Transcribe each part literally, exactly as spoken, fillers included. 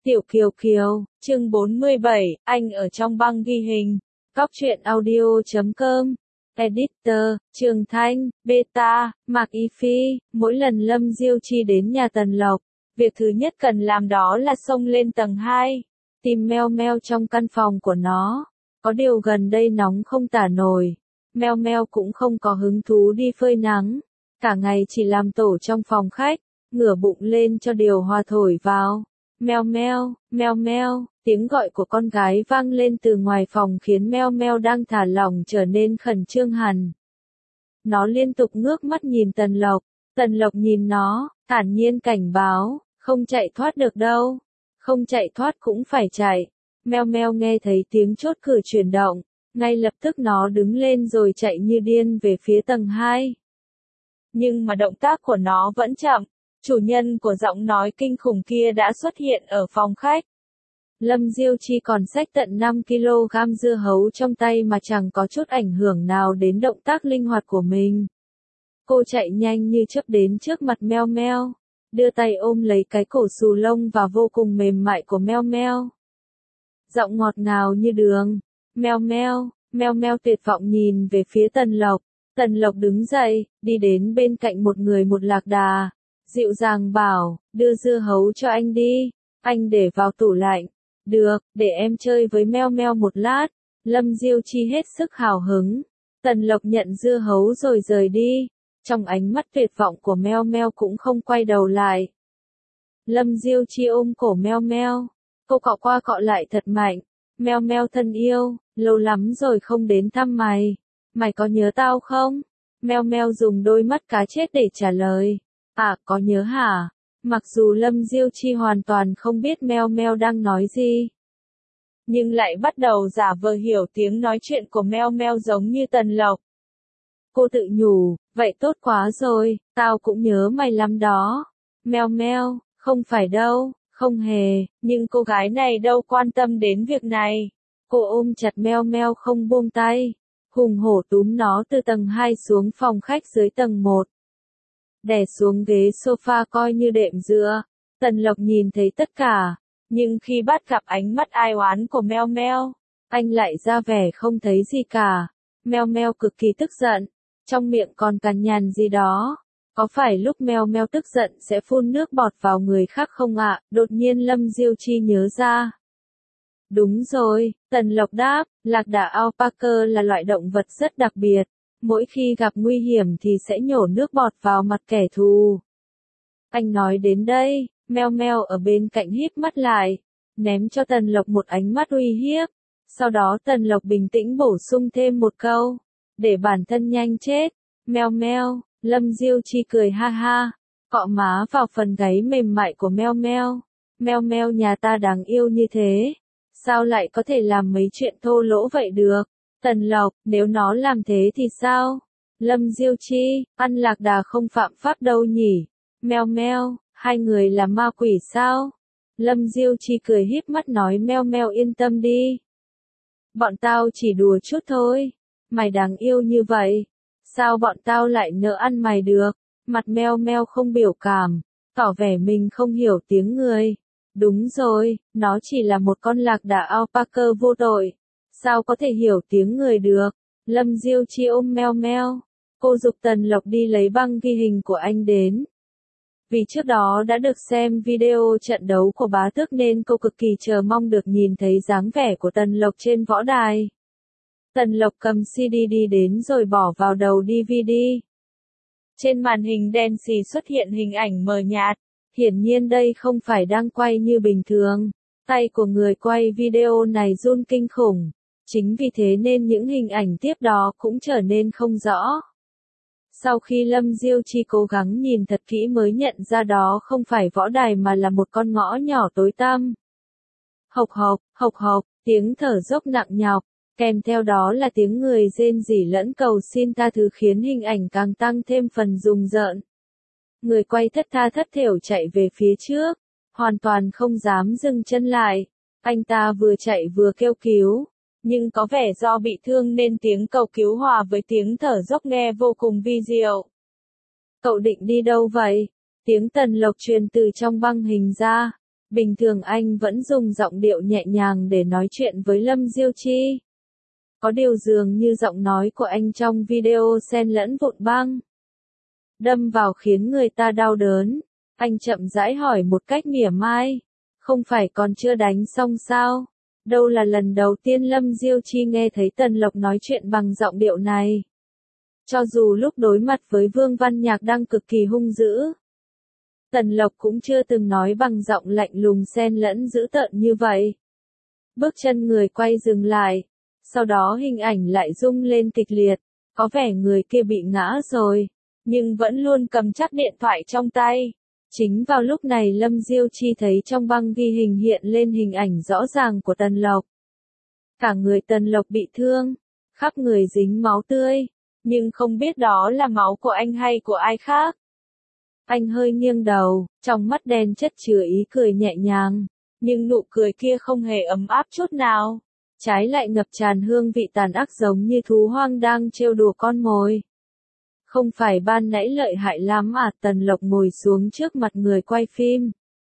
Tiểu Kiều Kiều, chương bốn mươi bảy, anh ở trong băng ghi hình. Góc truyện audio chấm com. Editor, Trường Thanh, Beta, Mạc Y Phi. Mỗi lần Lâm Diêu Chi đến nhà Tần Lộc, việc thứ nhất cần làm đó là xông lên tầng hai, tìm Meo Meo trong căn phòng của nó. Có điều gần đây nóng không tả nổi, Meo Meo cũng không có hứng thú đi phơi nắng, cả ngày chỉ làm tổ trong phòng khách, ngửa bụng lên cho điều hòa thổi vào. Meo Meo, Meo Meo, tiếng gọi của con gái vang lên từ ngoài phòng khiến Meo Meo đang thả lỏng trở nên khẩn trương hẳn. Nó liên tục ngước mắt nhìn Tần Lộc, Tần Lộc nhìn nó, thản nhiên cảnh báo, không chạy thoát được đâu, không chạy thoát cũng phải chạy. Meo Meo nghe thấy tiếng chốt cửa chuyển động, ngay lập tức nó đứng lên rồi chạy như điên về phía tầng hai. Nhưng mà động tác của nó vẫn chậm. Chủ nhân của giọng nói kinh khủng kia đã xuất hiện ở phòng khách. Lâm Diêu Chi còn xách tận năm ki lô gam dưa hấu trong tay mà chẳng có chút ảnh hưởng nào đến động tác linh hoạt của mình. Cô chạy nhanh như chớp đến trước mặt Meo Meo, đưa tay ôm lấy cái cổ xù lông và vô cùng mềm mại của Meo Meo. Giọng ngọt ngào như đường. Meo Meo, Meo Meo tuyệt vọng nhìn về phía Tần Lộc. Tần Lộc đứng dậy, đi đến bên cạnh một người một lạc đà. Dịu dàng bảo, đưa dưa hấu cho anh đi, anh để vào tủ lạnh. Được, để em chơi với Meo Meo một lát. Lâm Diêu Chi hết sức hào hứng. Tần Lộc nhận dưa hấu rồi rời đi. Trong ánh mắt tuyệt vọng của Meo Meo cũng không quay đầu lại. Lâm Diêu Chi ôm cổ Meo Meo. Cô cọ qua cọ lại thật mạnh. Meo Meo thân yêu, lâu lắm rồi không đến thăm mày. Mày có nhớ tao không? Meo Meo dùng đôi mắt cá chết để trả lời. À, có nhớ hả? Mặc dù Lâm Diêu Chi hoàn toàn không biết Meo Meo đang nói gì, nhưng lại bắt đầu giả vờ hiểu tiếng nói chuyện của Meo Meo giống như Tần Lộc. Cô tự nhủ, vậy tốt quá rồi, tao cũng nhớ mày lắm đó. Meo Meo, không phải đâu, không hề, nhưng cô gái này đâu quan tâm đến việc này. Cô ôm chặt Meo Meo không buông tay, hùng hổ túm nó từ tầng hai xuống phòng khách dưới tầng một. Đè xuống ghế sofa coi như đệm dựa. Tần Lộc nhìn thấy tất cả, nhưng khi bắt gặp ánh mắt ai oán của Meo Meo, anh lại ra vẻ không thấy gì cả. Meo Meo cực kỳ tức giận, trong miệng còn cằn nhằn gì đó. Có phải lúc Meo Meo tức giận sẽ phun nước bọt vào người khác không ạ? Đột nhiên Lâm Diêu Chi nhớ ra. Đúng rồi, Tần Lộc đáp, lạc đà alpaca là loại động vật rất đặc biệt. Mỗi khi gặp nguy hiểm thì sẽ nhổ nước bọt vào mặt kẻ thù. Anh nói đến đây, Meo Meo ở bên cạnh híp mắt lại, ném cho Tần Lộc một ánh mắt uy hiếp. Sau đó Tần Lộc bình tĩnh bổ sung thêm một câu, để bản thân nhanh chết. Meo Meo, Lâm Diêu Chi cười ha ha, cọ má vào phần gáy mềm mại của Meo Meo. Meo Meo nhà ta đáng yêu như thế, sao lại có thể làm mấy chuyện thô lỗ vậy được? Tần Lộc, nếu nó làm thế thì sao? Lâm Diêu Chi, ăn lạc đà không phạm pháp đâu nhỉ? Meo Meo, hai người là ma quỷ sao? Lâm Diêu Chi cười híp mắt nói Meo Meo yên tâm đi. Bọn tao chỉ đùa chút thôi. Mày đáng yêu như vậy, sao bọn tao lại nỡ ăn mày được? Mặt Meo Meo không biểu cảm, tỏ vẻ mình không hiểu tiếng người. Đúng rồi, nó chỉ là một con lạc đà alpaca vô tội. Sao có thể hiểu tiếng người được? Lâm Diêu Chi ôm Meo Meo. Cô giục Tần Lộc đi lấy băng ghi hình của anh đến. Vì trước đó đã được xem video trận đấu của bá tước nên cô cực kỳ chờ mong được nhìn thấy dáng vẻ của Tần Lộc trên võ đài. Tần Lộc cầm xê đê đi đến rồi bỏ vào đầu đê vê đê. Trên màn hình đen xì xuất hiện hình ảnh mờ nhạt. Hiển nhiên đây không phải đang quay như bình thường. Tay của người quay video này run kinh khủng. Chính vì thế nên những hình ảnh tiếp đó cũng trở nên không rõ. Sau khi Lâm Diêu Chi cố gắng nhìn thật kỹ mới nhận ra đó không phải võ đài mà là một con ngõ nhỏ tối tăm. Hộc hộc, hộc hộc, tiếng thở dốc nặng nhọc, kèm theo đó là tiếng người rên rỉ lẫn cầu xin tha thứ khiến hình ảnh càng tăng thêm phần rùng rợn. Người quay thất tha thất thểu chạy về phía trước, hoàn toàn không dám dừng chân lại. Anh ta vừa chạy vừa kêu cứu. Nhưng có vẻ do bị thương nên tiếng cầu cứu hòa với tiếng thở dốc nghe vô cùng vi diệu. Cậu định đi đâu vậy? Tiếng Tần Lộc truyền từ trong băng hình ra. Bình thường anh vẫn dùng giọng điệu nhẹ nhàng để nói chuyện với Lâm Diêu Chi. Có điều dường như giọng nói của anh trong video xen lẫn vụn băng. Đâm vào khiến người ta đau đớn. Anh chậm rãi hỏi một cách mỉa mai. Không phải còn chưa đánh xong sao? Đâu là lần đầu tiên Lâm Diêu Chi nghe thấy Tần Lộc nói chuyện bằng giọng điệu này. Cho dù lúc đối mặt với Vương Văn Nhạc đang cực kỳ hung dữ, Tần Lộc cũng chưa từng nói bằng giọng lạnh lùng xen lẫn dữ tợn như vậy. Bước chân người quay dừng lại, sau đó hình ảnh lại rung lên kịch liệt, có vẻ người kia bị ngã rồi, nhưng vẫn luôn cầm chắc điện thoại trong tay. Chính vào lúc này Lâm Diêu Chi thấy trong băng ghi hình hiện lên hình ảnh rõ ràng của Tần Lộc. Cả người Tần Lộc bị thương, khắp người dính máu tươi, nhưng không biết đó là máu của anh hay của ai khác. Anh hơi nghiêng đầu, trong mắt đen chất chứa ý cười nhẹ nhàng, nhưng nụ cười kia không hề ấm áp chút nào, trái lại ngập tràn hương vị tàn ác giống như thú hoang đang trêu đùa con mồi. Không phải ban nãy lợi hại lắm à? Tần Lộc ngồi xuống trước mặt người quay phim.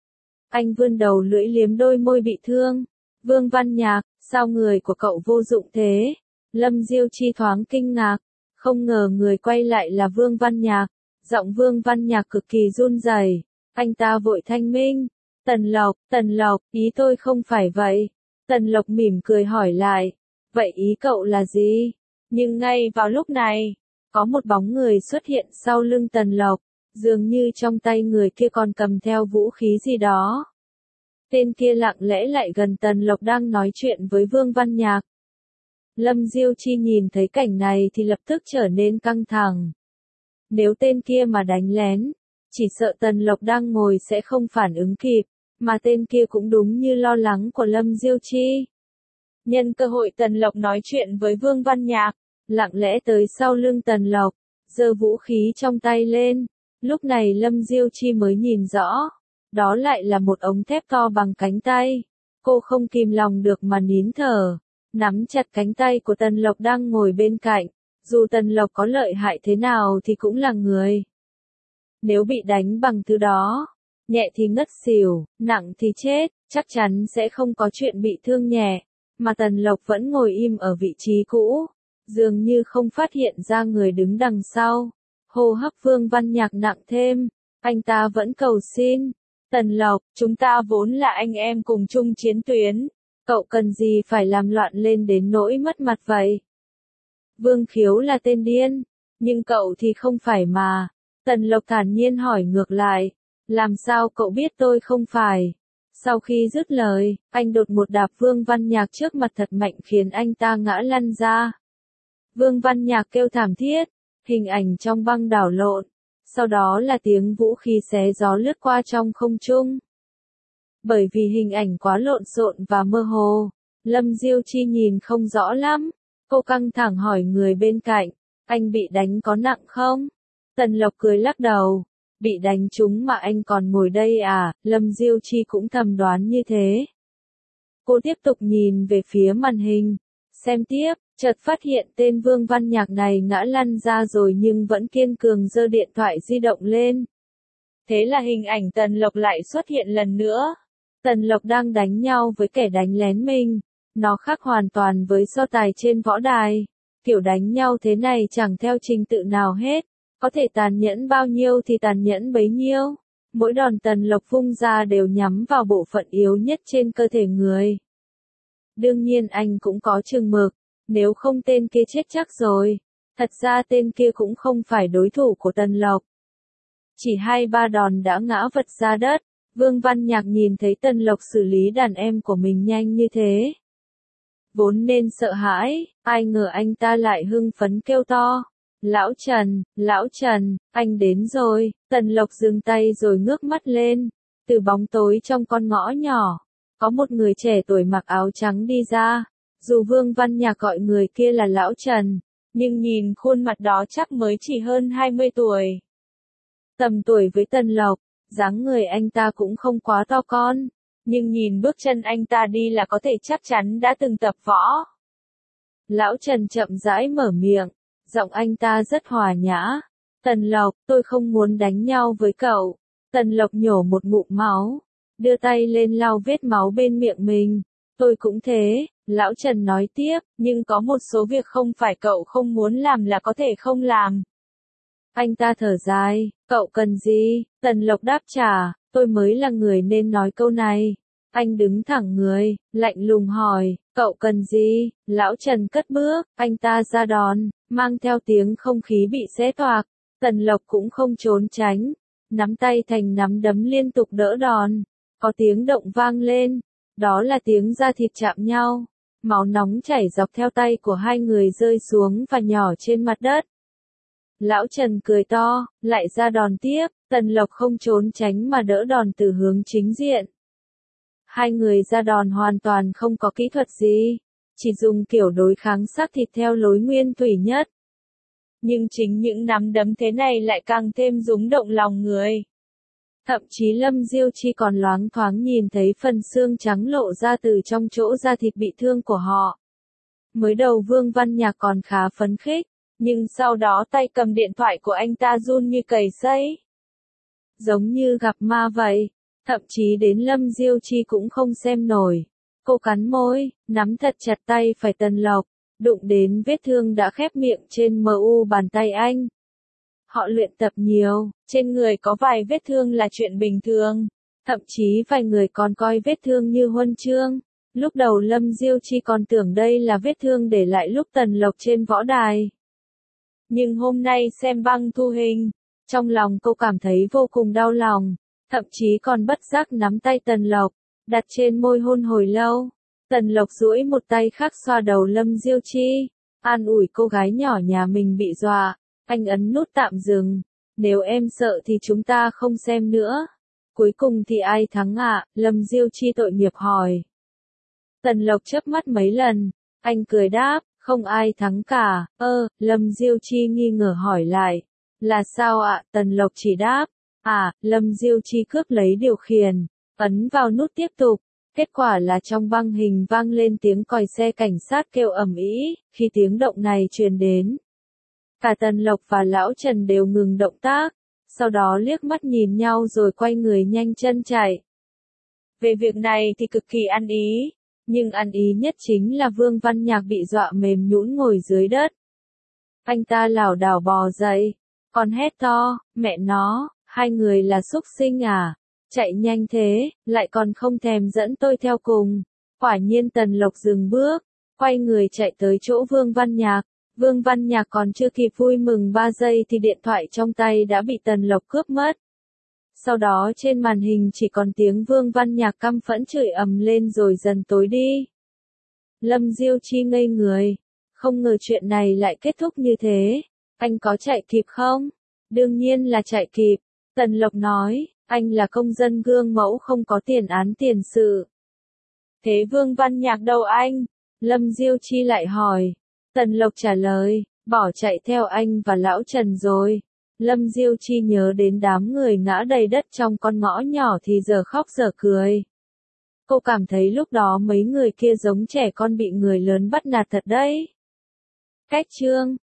Anh vươn đầu lưỡi liếm đôi môi bị thương. Vương Văn Nhạc, sao người của cậu vô dụng thế? Lâm Diêu Chi thoáng kinh ngạc, không ngờ người quay lại là Vương Văn Nhạc. Giọng Vương Văn Nhạc cực kỳ run rẩy. Anh ta vội thanh minh. Tần Lộc, Tần Lộc, ý tôi không phải vậy. Tần Lộc mỉm cười hỏi lại. Vậy ý cậu là gì? Nhưng ngay vào lúc này, có một bóng người xuất hiện sau lưng Tần Lộc, dường như trong tay người kia còn cầm theo vũ khí gì đó. Tên kia lặng lẽ lại gần Tần Lộc đang nói chuyện với Vương Văn Nhạc. Lâm Diêu Chi nhìn thấy cảnh này thì lập tức trở nên căng thẳng. Nếu tên kia mà đánh lén, chỉ sợ Tần Lộc đang ngồi sẽ không phản ứng kịp, mà tên kia cũng đúng như lo lắng của Lâm Diêu Chi. Nhân cơ hội Tần Lộc nói chuyện với Vương Văn Nhạc, lặng lẽ tới sau lưng Tần Lộc, giơ vũ khí trong tay lên. Lúc này Lâm Diêu Chi mới nhìn rõ, đó lại là một ống thép to bằng cánh tay. Cô không kìm lòng được mà nín thở, nắm chặt cánh tay của Tần Lộc đang ngồi bên cạnh. Dù Tần Lộc có lợi hại thế nào thì cũng là người. Nếu bị đánh bằng thứ đó, nhẹ thì ngất xỉu, nặng thì chết, chắc chắn sẽ không có chuyện bị thương nhẹ. Mà Tần Lộc vẫn ngồi im ở vị trí cũ, dường như không phát hiện ra người đứng đằng sau. Hô hấp Vương Văn Nhạc nặng thêm, anh ta vẫn cầu xin. Tần Lộc, chúng ta vốn là anh em cùng chung chiến tuyến, cậu cần gì phải làm loạn lên đến nỗi mất mặt vậy? Vương Khiếu là tên điên, nhưng cậu thì không phải mà. Tần Lộc thản nhiên hỏi ngược lại, làm sao cậu biết tôi không phải? Sau khi dứt lời, anh đột một đạp Vương Văn Nhạc trước mặt thật mạnh khiến anh ta ngã lăn ra. Vương Văn Nhạc kêu thảm thiết, hình ảnh trong băng đảo lộn, sau đó là tiếng vũ khí xé gió lướt qua trong không trung. Bởi vì hình ảnh quá lộn xộn và mơ hồ, Lâm Diêu Chi nhìn không rõ lắm. Cô căng thẳng hỏi người bên cạnh, anh bị đánh có nặng không? Tần Lộc cười lắc đầu, bị đánh trúng mà anh còn ngồi đây à? Lâm Diêu Chi cũng thầm đoán như thế. Cô tiếp tục nhìn về phía màn hình, xem tiếp, chợt phát hiện tên Vương Văn Nhạc này ngã lăn ra rồi nhưng vẫn kiên cường giơ điện thoại di động lên. Thế là hình ảnh Tần Lộc lại xuất hiện lần nữa. Tần Lộc đang đánh nhau với kẻ đánh lén mình. Nó khác hoàn toàn với so tài trên võ đài. Kiểu đánh nhau thế này chẳng theo trình tự nào hết. Có thể tàn nhẫn bao nhiêu thì tàn nhẫn bấy nhiêu. Mỗi đòn Tần Lộc vung ra đều nhắm vào bộ phận yếu nhất trên cơ thể người. Đương nhiên anh cũng có chừng mực. Nếu không tên kia chết chắc rồi. Thật ra tên kia cũng không phải đối thủ của Tần Lộc. Chỉ hai ba đòn đã ngã vật ra đất. Vương Văn Nhạc nhìn thấy Tần Lộc xử lý đàn em của mình nhanh như thế. Vốn nên sợ hãi, ai ngờ anh ta lại hưng phấn kêu to. Lão Trần, Lão Trần, anh đến rồi. Tần Lộc dừng tay rồi ngước mắt lên. Từ bóng tối trong con ngõ nhỏ, có một người trẻ tuổi mặc áo trắng đi ra. Dù Vương Văn Nhạc gọi người kia là Lão Trần, nhưng nhìn khuôn mặt đó chắc mới chỉ hơn hai mươi tuổi. Tầm tuổi với Tần Lộc, dáng người anh ta cũng không quá to con. Nhưng nhìn bước chân anh ta đi là có thể chắc chắn đã từng tập võ. Lão Trần chậm rãi mở miệng, giọng anh ta rất hòa nhã. Tần Lộc, tôi không muốn đánh nhau với cậu. Tần Lộc nhổ một ngụm máu. đưa tay lên lau vết máu bên miệng mình. Tôi cũng thế, lão Trần nói tiếp, nhưng có một số việc không phải cậu không muốn làm là có thể không làm. Anh ta thở dài, cậu cần gì? Tần Lộc đáp trả, tôi mới là người nên nói câu này. Anh đứng thẳng người, lạnh lùng hỏi, cậu cần gì? Lão Trần cất bước, anh ta ra đòn, mang theo tiếng không khí bị xé toạc. Tần Lộc cũng không trốn tránh, nắm tay thành nắm đấm liên tục đỡ đòn. Có tiếng động vang lên, đó là tiếng da thịt chạm nhau. Máu nóng chảy dọc theo tay của hai người rơi xuống và nhỏ trên mặt đất. Lão Trần cười to, lại ra đòn tiếp, Tần Lộc không trốn tránh mà đỡ đòn từ hướng chính diện. Hai người ra đòn hoàn toàn không có kỹ thuật gì, chỉ dùng kiểu đối kháng xác thịt theo lối nguyên thủy nhất. Nhưng chính những nắm đấm thế này lại càng thêm rúng động lòng người. Thậm chí Lâm Diêu Chi còn loáng thoáng nhìn thấy phần xương trắng lộ ra từ trong chỗ da thịt bị thương của họ. Mới đầu Vương Văn Nhạc còn khá phấn khích, nhưng sau đó tay cầm điện thoại của anh ta run như cầy sấy. Giống như gặp ma vậy, thậm chí đến Lâm Diêu Chi cũng không xem nổi. Cô cắn môi, nắm thật chặt tay phải Tần Lộc, đụng đến vết thương đã khép miệng trên mu bàn tay anh. Họ luyện tập nhiều, trên người có vài vết thương là chuyện bình thường, thậm chí vài người còn coi vết thương như huân chương. Lúc đầu Lâm Diêu Chi còn tưởng đây là vết thương để lại lúc Tần Lộc trên võ đài. Nhưng hôm nay xem băng thu hình, trong lòng cô cảm thấy vô cùng đau lòng, thậm chí còn bất giác nắm tay Tần Lộc, đặt trên môi hôn hồi lâu. Tần Lộc duỗi một tay khác xoa đầu Lâm Diêu Chi, an ủi cô gái nhỏ nhà mình bị dọa. Anh ấn nút tạm dừng, nếu em sợ thì chúng ta không xem nữa. Cuối cùng thì ai thắng ạ? À? Lâm Diêu Chi tội nghiệp hỏi. Tần Lộc chớp mắt mấy lần, anh cười đáp, không ai thắng cả. Ơ, Lâm Diêu Chi nghi ngờ hỏi lại, là sao ạ? À? Tần Lộc chỉ đáp, à, Lâm Diêu Chi cướp lấy điều khiển, ấn vào nút tiếp tục. Kết quả là trong băng hình vang lên tiếng còi xe cảnh sát kêu ầm ĩ. Khi tiếng động này truyền đến, cả Tần Lộc và Lão Trần đều ngừng động tác, sau đó liếc mắt nhìn nhau rồi quay người nhanh chân chạy. Về việc này thì cực kỳ ăn ý, nhưng ăn ý nhất chính là Vương Văn Nhạc bị dọa mềm nhũn ngồi dưới đất. Anh ta lảo đảo bò dậy, còn hét to, mẹ nó, hai người là súc sinh à, chạy nhanh thế, lại còn không thèm dẫn tôi theo cùng. Quả nhiên Tần Lộc dừng bước, quay người chạy tới chỗ Vương Văn Nhạc. Vương Văn Nhạc còn chưa kịp vui mừng ba giây thì điện thoại trong tay đã bị Tần Lộc cướp mất. Sau đó trên màn hình chỉ còn tiếng Vương Văn Nhạc căm phẫn chửi ầm lên rồi dần tối đi. Lâm Diêu Chi ngây người, không ngờ chuyện này lại kết thúc như thế. Anh có chạy kịp không? Đương nhiên là chạy kịp. Tần Lộc nói, anh là công dân gương mẫu không có tiền án tiền sự. Thế Vương Văn Nhạc đâu anh? Lâm Diêu Chi lại hỏi. Tần Lộc trả lời, bỏ chạy theo anh và Lão Trần rồi. Lâm Diêu Chi nhớ đến đám người ngã đầy đất trong con ngõ nhỏ thì giờ khóc giờ cười. Cô cảm thấy lúc đó mấy người kia giống trẻ con bị người lớn bắt nạt thật đấy. Cách chương